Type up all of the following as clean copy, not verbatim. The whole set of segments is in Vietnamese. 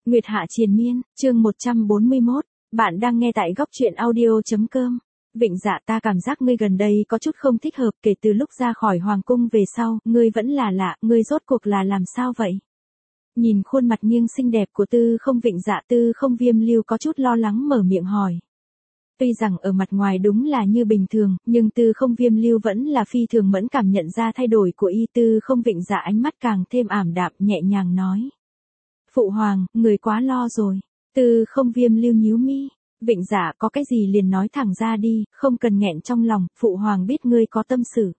Nguyệt Hạ Triền Miên, chương 141, bạn đang nghe tại góc truyện audio.com. Vịnh Dạ, ta cảm giác ngươi gần đây có chút không thích hợp, kể từ lúc ra khỏi hoàng cung về sau, ngươi vẫn là lạ, ngươi rốt cuộc là làm sao vậy? Nhìn khuôn mặt nghiêng xinh đẹp của Tư Không Vịnh Dạ, Tư Không Viêm Lưu có chút lo lắng mở miệng hỏi. Tuy rằng ở mặt ngoài đúng là như bình thường, nhưng Tư Không Viêm Lưu vẫn là phi thường mẫn cảm nhận ra thay đổi của y. Tư Không Vịnh Dạ ánh mắt càng thêm ảm đạm, nhẹ nhàng nói. Phụ hoàng, người quá lo rồi. Tư Không Viêm Lưu nhíu mi. Vịnh Dạ, có cái gì liền nói thẳng ra đi, không cần nghẹn trong lòng, phụ hoàng biết ngươi có tâm sự.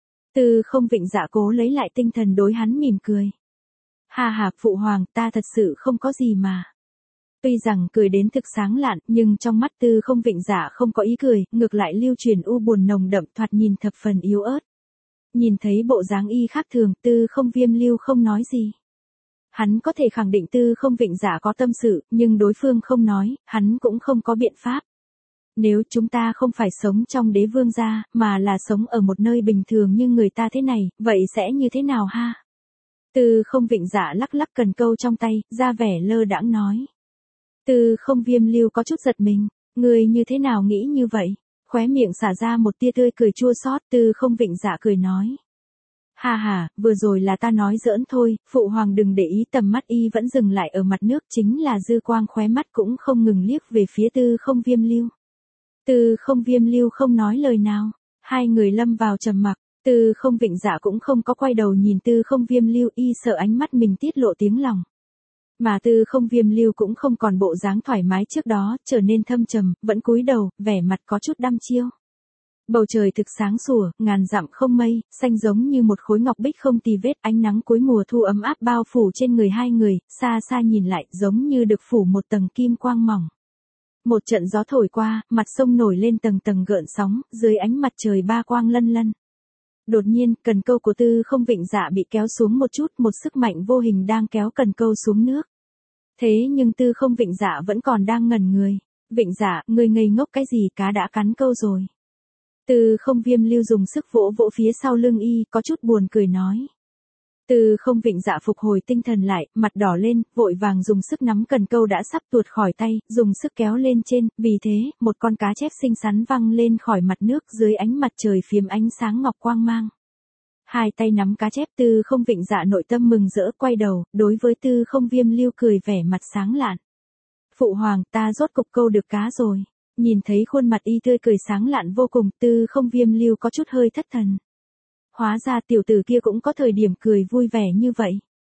Tư Không Vịnh Dạ cố lấy lại tinh thần đối hắn mỉm cười. Ha ha, phụ hoàng, ta thật sự không có gì mà. Tuy rằng cười đến thực sáng lạn, nhưng trong mắt Tư Không Vịnh Dạ không có ý cười, ngược lại lưu truyền u buồn nồng đậm, thoạt nhìn thập phần yếu ớt. Nhìn thấy bộ dáng y khác thường, Tư Không Viêm Lưu không nói gì. Hắn có thể khẳng định Tư Không Vịnh Dạ có tâm sự, nhưng đối phương không nói, hắn cũng không có biện pháp. Nếu chúng ta không phải sống trong đế vương gia, mà là sống ở một nơi bình thường như người ta thế này, vậy sẽ như thế nào ha? Tư Không Vịnh Dạ lắc lắc cần câu trong tay, ra vẻ lơ đãng nói. Tư Không Viêm Lưu có chút giật mình, người như thế nào nghĩ như vậy? Khóe miệng xả ra một tia tươi cười chua xót. Tư Không Vịnh Dạ cười nói. Ha ha, vừa rồi là ta nói giỡn thôi, phụ hoàng đừng để ý. Tầm mắt y vẫn dừng lại ở mặt nước, chính là dư quang khóe mắt cũng không ngừng liếc về phía Tư Không Viêm Lưu. Tư Không Viêm Lưu không nói lời nào, hai người lâm vào trầm mặc. Tư Không Vịnh Dạ cũng không có quay đầu nhìn Tư Không Viêm Lưu, y sợ ánh mắt mình tiết lộ tiếng lòng. Mà Tư Không Viêm Lưu cũng không còn bộ dáng thoải mái trước đó, trở nên thâm trầm, vẫn cúi đầu, vẻ mặt có chút đăm chiêu. Bầu trời thực sáng sủa, ngàn dặm không mây, xanh giống như một khối ngọc bích không tì vết, ánh nắng cuối mùa thu ấm áp bao phủ trên người hai người, xa xa nhìn lại giống như được phủ một tầng kim quang mỏng. Một trận gió thổi qua, mặt sông nổi lên tầng tầng gợn sóng, dưới ánh mặt trời ba quang lân lân. Đột nhiên, cần câu của Tư Không Vịnh Dạ bị kéo xuống một chút, một sức mạnh vô hình đang kéo cần câu xuống nước. Thế nhưng Tư Không Vịnh Dạ vẫn còn đang ngẩn người. Vịnh Dạ, ngươi ngây ngốc cái gì, cá đã cắn câu rồi. Tư Không Viêm Lưu dùng sức vỗ vỗ phía sau lưng y, có chút buồn cười nói. Tư Không Vịnh Dạ phục hồi tinh thần lại, mặt đỏ lên, vội vàng dùng sức nắm cần câu đã sắp tuột khỏi tay, dùng sức kéo lên trên, vì thế, một con cá chép xinh xắn văng lên khỏi mặt nước dưới ánh mặt trời phiếm ánh sáng ngọc quang mang. Hai tay nắm cá chép. Tư Không Vịnh Dạ nội tâm mừng rỡ, quay đầu, đối với Tư Không Viêm Lưu cười vẻ mặt sáng lạn. Phụ hoàng, ta rốt cục câu được cá rồi. Nhìn thấy khuôn mặt y tươi cười sáng lạn vô cùng, Tư Không Viêm Lưu có chút hơi thất thần. Hóa ra tiểu tử kia cũng có thời điểm cười vui vẻ như vậy.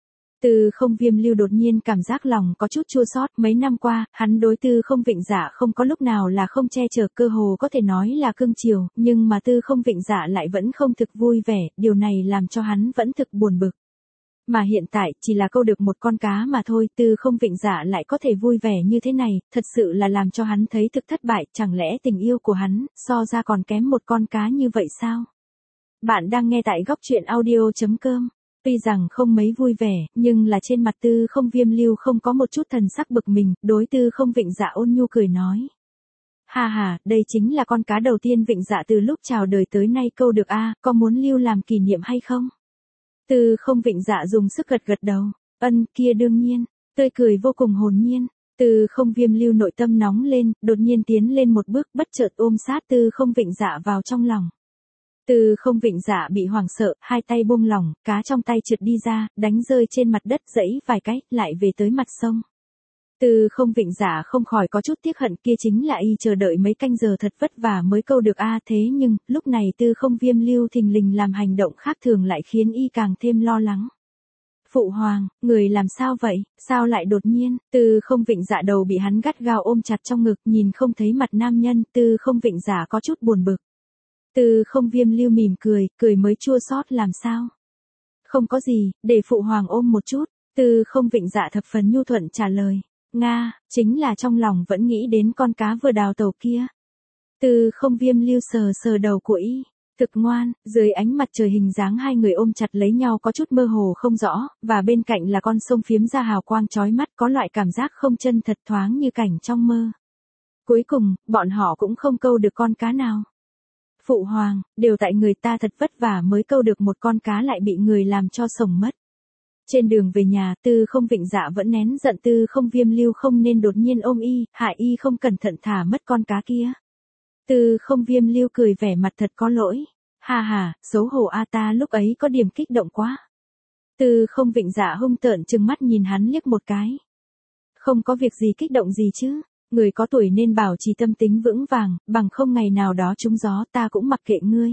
Tư Không Viêm Lưu đột nhiên cảm giác lòng có chút chua xót. Mấy năm qua, hắn đối Tư Không Vịnh Dạ không có lúc nào là không che chở, cơ hồ có thể nói là cưng chiều, nhưng mà Tư Không Vịnh Dạ lại vẫn không thực vui vẻ, điều này làm cho hắn vẫn thực buồn bực. Mà hiện tại, chỉ là câu được một con cá mà thôi, Tư Không Vịnh Dạ lại có thể vui vẻ như thế này, thật sự là làm cho hắn thấy thực thất bại. Chẳng lẽ tình yêu của hắn, so ra còn kém một con cá như vậy sao? Bạn đang nghe tại góc truyện audio.com. Tuy rằng không mấy vui vẻ, nhưng là trên mặt Tư Không Viêm Lưu không có một chút thần sắc bực mình, đối Tư Không Vịnh Dạ ôn nhu cười nói. Ha ha, đây chính là con cá đầu tiên Vịnh Dạ từ lúc chào đời tới nay câu được a, có muốn lưu làm kỷ niệm hay không? Tư Không Vịnh Dạ dùng sức gật gật đầu. Ân, kia đương nhiên. Tươi cười vô cùng hồn nhiên. Tư Không Viêm Lưu nội tâm nóng lên, đột nhiên tiến lên một bước, bất chợt ôm sát Tư Không Vịnh Dạ vào trong lòng. Tư Không Vịnh Dạ bị hoảng sợ, hai tay buông lỏng, cá trong tay trượt đi ra, đánh rơi trên mặt đất, dẫy vài cái, lại về tới mặt sông. Tư Không Vịnh Dạ không khỏi có chút tiếc hận, kia chính là y chờ đợi mấy canh giờ thật vất vả mới câu được a. Thế nhưng, lúc này Tư Không Viêm Lưu thình lình làm hành động khác thường lại khiến y càng thêm lo lắng. Phụ hoàng, người làm sao vậy, sao lại đột nhiên? Tư Không Vịnh Dạ đầu bị hắn gắt gao ôm chặt trong ngực, nhìn không thấy mặt nam nhân, Tư Không Vịnh Dạ có chút buồn bực. Tư Không Viêm Lưu mỉm cười, cười mới chua xót. Làm sao? Không có gì, để phụ hoàng ôm một chút. Tư Không Vịnh Dạ thập phần nhu thuận trả lời. Nga, chính là trong lòng vẫn nghĩ đến con cá vừa đào tàu kia. Tư Không Viêm Lưu sờ sờ đầu của y. Thực ngoan, dưới ánh mặt trời hình dáng hai người ôm chặt lấy nhau có chút mơ hồ không rõ, và bên cạnh là con sông phiếm ra hào quang chói mắt, có loại cảm giác không chân thật, thoáng như cảnh trong mơ. Cuối cùng, bọn họ cũng không câu được con cá nào. Phụ hoàng, đều tại người ta thật vất vả mới câu được một con cá lại bị người làm cho sổng mất. Trên đường về nhà, Tư Không Vịnh Dạ vẫn nén giận Tư Không Viêm Lưu không nên đột nhiên ôm y, hại y không cẩn thận thả mất con cá kia. Tư Không Viêm Lưu cười vẻ mặt thật có lỗi. Ha ha, xấu hổ a, ta lúc ấy có điểm kích động quá. Tư Không Vịnh Dạ hung tợn trừng mắt nhìn hắn liếc một cái. Không có việc gì kích động gì chứ, người có tuổi nên bảo trì tâm tính vững vàng, bằng không ngày nào đó trúng gió ta cũng mặc kệ ngươi.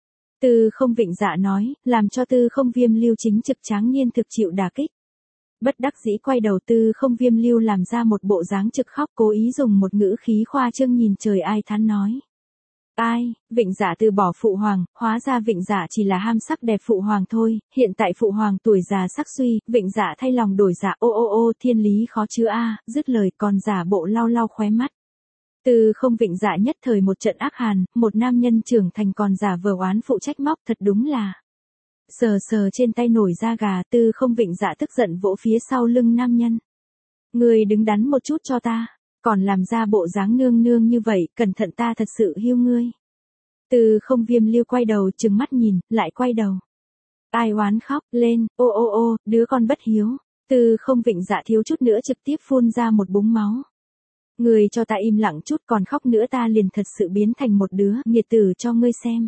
Tư Không Vịnh Dạ nói, làm cho Tư Không Viêm Lưu chính trực tráng niên thực chịu đả kích. Bất đắc dĩ quay đầu, Tư Không Viêm Lưu làm ra một bộ dáng trực khóc, cố ý dùng một ngữ khí khoa trương nhìn trời ai thán nói. Ai, Vịnh Dạ từ bỏ phụ hoàng, hóa ra Vịnh Dạ chỉ là ham sắc đẹp phụ hoàng thôi, hiện tại phụ hoàng tuổi già sắc suy, Vịnh Dạ thay lòng đổi dạ, ô ô ô, thiên lý khó chứa a, dứt lời còn giả bộ lau lau khóe mắt. Tư Không Vịnh Dạ nhất thời một trận ác hàn, một nam nhân trưởng thành còn giả vờ oán phụ trách móc, thật đúng là. Sờ sờ trên tay nổi da gà, Tư Không Vịnh Dạ tức giận vỗ phía sau lưng nam nhân. Người đứng đắn một chút cho ta, còn làm ra bộ dáng nương nương như vậy, cẩn thận ta thật sự hiêu ngươi. Tư Không Viêm Lưu quay đầu trừng mắt nhìn, lại quay đầu. Ai oán khóc lên, ô ô ô, đứa con bất hiếu. Tư Không Vịnh Dạ thiếu chút nữa trực tiếp phun ra một búng máu. Người cho ta im lặng chút, còn khóc nữa ta liền thật sự biến thành một đứa nghiệt tử cho ngươi xem.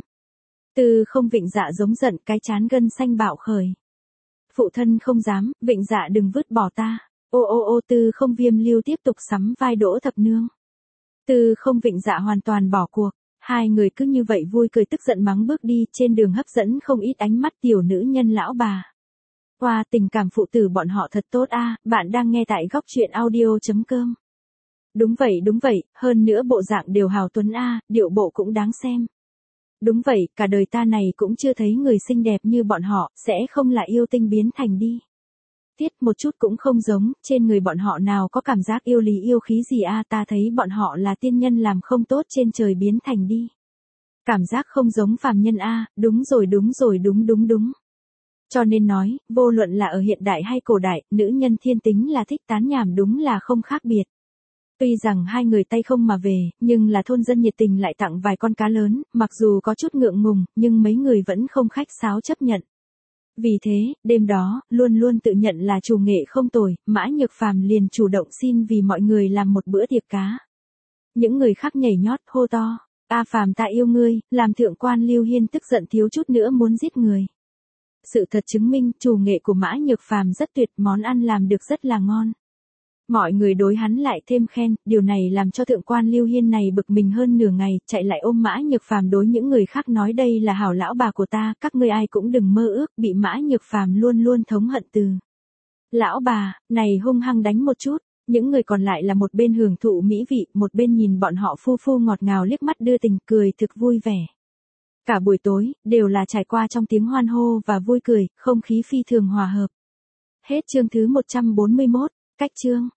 Tư Không Vịnh Dạ giống giận, cái chán gân xanh bạo khởi. Phụ thân không dám, Vịnh Dạ đừng vứt bỏ ta. Ô ô ô, Tư Không Viêm Lưu tiếp tục sắm vai Đỗ Thập Nương. Tư Không Vịnh Dạ hoàn toàn bỏ cuộc, hai người cứ như vậy vui cười tức giận mắng bước đi, trên đường hấp dẫn không ít ánh mắt tiểu nữ nhân lão bà. Qua tình cảm phụ tử bọn họ thật tốt a, bạn đang nghe tại góc truyện audio.com. Đúng vậy, hơn nữa bộ dạng đều hào tuấn a, điệu bộ cũng đáng xem. Đúng vậy, cả đời ta này cũng chưa thấy người xinh đẹp như bọn họ, sẽ không là yêu tinh biến thành đi. Tiết một chút cũng không giống, trên người bọn họ nào có cảm giác yêu lý yêu khí gì a, ta thấy bọn họ là tiên nhân làm không tốt trên trời biến thành đi. Cảm giác không giống phàm nhân a, đúng rồi, đúng. Cho nên nói, vô luận là ở hiện đại hay cổ đại, nữ nhân thiên tính là thích tán nhảm đúng là không khác biệt. Tuy rằng hai người tay không mà về, nhưng là thôn dân nhiệt tình lại tặng vài con cá lớn, mặc dù có chút ngượng ngùng, nhưng mấy người vẫn không khách sáo chấp nhận. Vì thế, đêm đó, luôn luôn tự nhận là chủ nghệ không tồi, Mã Nhược Phàm liền chủ động xin vì mọi người làm một bữa tiệc cá. Những người khác nhảy nhót hô to, "A Phàm ta yêu ngươi", làm thượng quan Lưu Hiên tức giận thiếu chút nữa muốn giết người. Sự thật chứng minh, chủ nghệ của Mã Nhược Phàm rất tuyệt, món ăn làm được rất là ngon. Mọi người đối hắn lại thêm khen, điều này làm cho thượng quan Lưu Hiên này bực mình hơn nửa ngày, chạy lại ôm Mã Nhược Phàm đối những người khác nói đây là hảo lão bà của ta, các ngươi ai cũng đừng mơ ước, bị Mã Nhược Phàm luôn luôn thống hận từ. Lão bà, này hung hăng đánh một chút, những người còn lại là một bên hưởng thụ mỹ vị, một bên nhìn bọn họ phu phu ngọt ngào liếc mắt đưa tình, cười thực vui vẻ. Cả buổi tối, đều là trải qua trong tiếng hoan hô và vui cười, không khí phi thường hòa hợp. Hết chương thứ 141, cách chương.